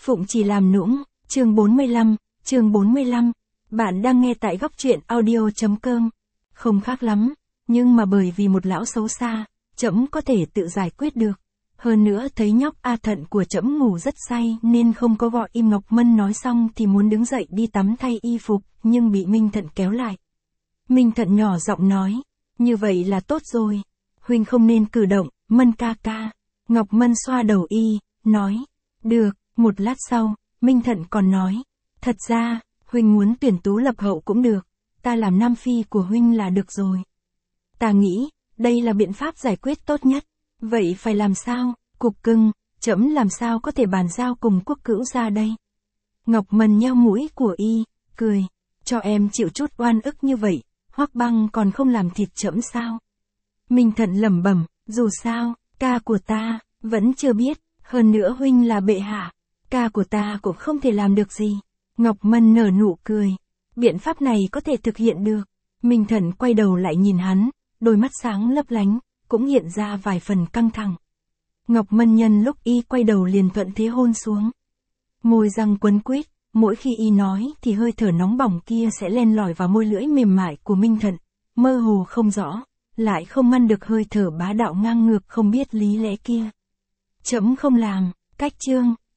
Phụng chỉ làm nũng, chương 45, bạn đang nghe tại góc truyện audio.com. Không khác lắm, nhưng mà bởi vì một lão xấu xa, trẫm có thể tự giải quyết được. Hơn nữa thấy nhóc A Thận của trẫm ngủ rất say nên không có gọi im. Ngọc Mân nói xong thì muốn đứng dậy đi tắm thay y phục, nhưng bị Minh Thận kéo lại. Minh Thận nhỏ giọng nói, như vậy là tốt rồi. Huynh không nên cử động, Mân ca ca. Ngọc Mân xoa đầu y, nói, được. Một lát sau, Minh Thận còn nói, thật ra, Huynh muốn tuyển tú lập hậu cũng được, ta làm nam phi của Huynh là được rồi. Ta nghĩ, đây là biện pháp giải quyết tốt nhất. Vậy phải làm sao, Cục Cưng, trẫm làm sao có thể bàn giao cùng Quốc Cữu ra đây? Ngọc Mân nheo mũi của y, cười, cho em chịu chút oan ức như vậy, Hoắc Băng còn không làm thịt trẫm sao? Minh Thận lẩm bẩm, dù sao, ca của ta, vẫn chưa biết, hơn nữa Huynh là bệ hạ, ca của ta cũng không thể làm được gì. Ngọc Mân nở nụ cười, biện pháp này có thể thực hiện được. Minh Thận quay đầu lại nhìn hắn, đôi mắt sáng lấp lánh, cũng hiện ra vài phần căng thẳng. Ngọc Mân nhân lúc y quay đầu liền thuận thế hôn xuống. Môi răng quấn quýt, mỗi khi y nói thì hơi thở nóng bỏng kia sẽ len lỏi vào môi lưỡi mềm mại của Minh Thận, mơ hồ không rõ, lại không ngăn được hơi thở bá đạo ngang ngược không biết lý lẽ kia. Trẫm không làm, cách chương.